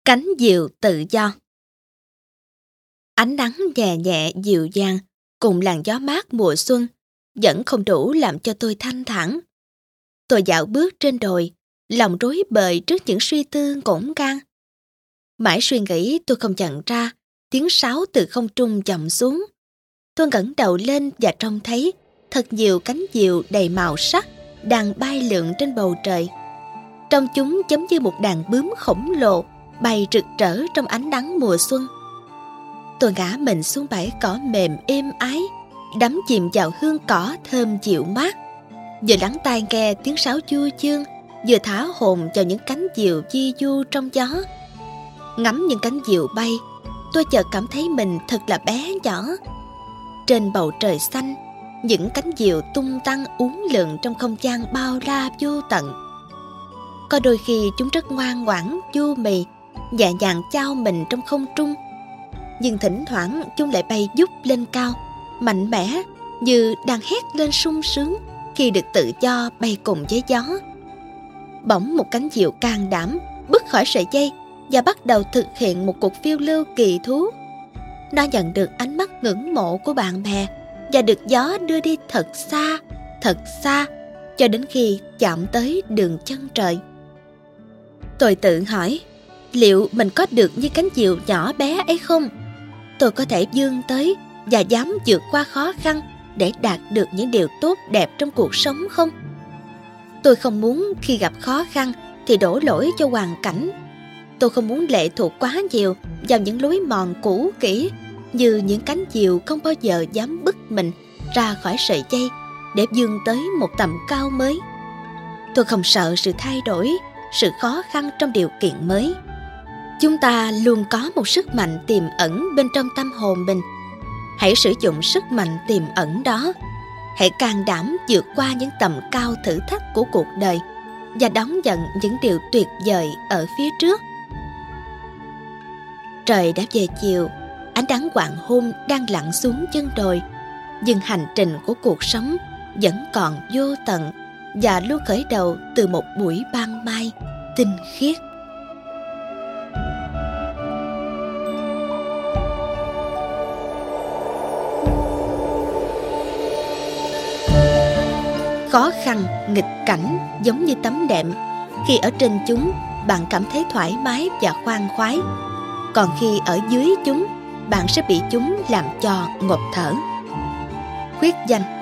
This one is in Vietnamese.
Cánh diều tự do. Ánh nắng nhẹ nhẹ dịu dàng cùng làn gió mát mùa xuân vẫn không đủ làm cho tôi thanh thản. Tôi dạo bước trên đồi, lòng rối bời trước những suy tư ngổn ngang. Mãi suy nghĩ tôi không nhận ra tiếng sáo từ không trung vọng xuống. Tôi ngẩng đầu lên và trông thấy thật nhiều cánh diều đầy màu sắc đang bay lượn trên bầu trời. Trong chúng giống như một đàn bướm khổng lồ bay rực rỡ trong ánh nắng mùa xuân. Tôi ngã mình xuống bãi cỏ mềm êm ái, đắm chìm vào hương cỏ thơm dịu mát, vừa lắng tai nghe tiếng sáo du dương, vừa thả hồn vào những cánh diều di du trong gió. Ngắm những cánh diều bay, tôi chợt cảm thấy mình thật là bé nhỏ. Trên bầu trời xanh, những cánh diều tung tăng uốn lượn trong không gian bao la vô tận. Có đôi khi chúng rất ngoan ngoãn, chu mì, nhẹ nhàng chao mình trong không trung. Nhưng thỉnh thoảng chúng lại bay vút lên cao, mạnh mẽ, như đang hét lên sung sướng khi được tự do bay cùng với gió. Bỗng một cánh diều can đảm bứt khỏi sợi dây và bắt đầu thực hiện một cuộc phiêu lưu kỳ thú. Nó nhận được ánh mắt ngưỡng mộ của bạn bè và được gió đưa đi thật xa, cho đến khi chạm tới đường chân trời. Tôi tự hỏi, liệu mình có được như cánh diều nhỏ bé ấy không? Tôi có thể vươn tới và dám vượt qua khó khăn để đạt được những điều tốt đẹp trong cuộc sống không? Tôi không muốn khi gặp khó khăn thì đổ lỗi cho hoàn cảnh. Tôi không muốn lệ thuộc quá nhiều vào những lối mòn cũ kỹ, như những cánh diều không bao giờ dám bứt mình ra khỏi sợi dây để vươn tới một tầm cao mới. Tôi không sợ sự thay đổi, sự khó khăn trong điều kiện mới. Chúng ta luôn có một sức mạnh tiềm ẩn bên trong tâm hồn mình. Hãy sử dụng sức mạnh tiềm ẩn đó. Hãy can đảm vượt qua những tầm cao thử thách của cuộc đời và đón nhận những điều tuyệt vời ở phía trước. Trời đã về chiều, ánh nắng hoàng hôn đang lặn xuống chân đồi, nhưng hành trình của cuộc sống vẫn còn vô tận và luôn khởi đầu từ một buổi ban mai tinh khiết. Khó khăn, nghịch cảnh giống như tấm đệm. Khi ở trên chúng, bạn cảm thấy thoải mái và khoan khoái. Còn khi ở dưới chúng, bạn sẽ bị chúng làm cho ngộp thở. Khuyết danh.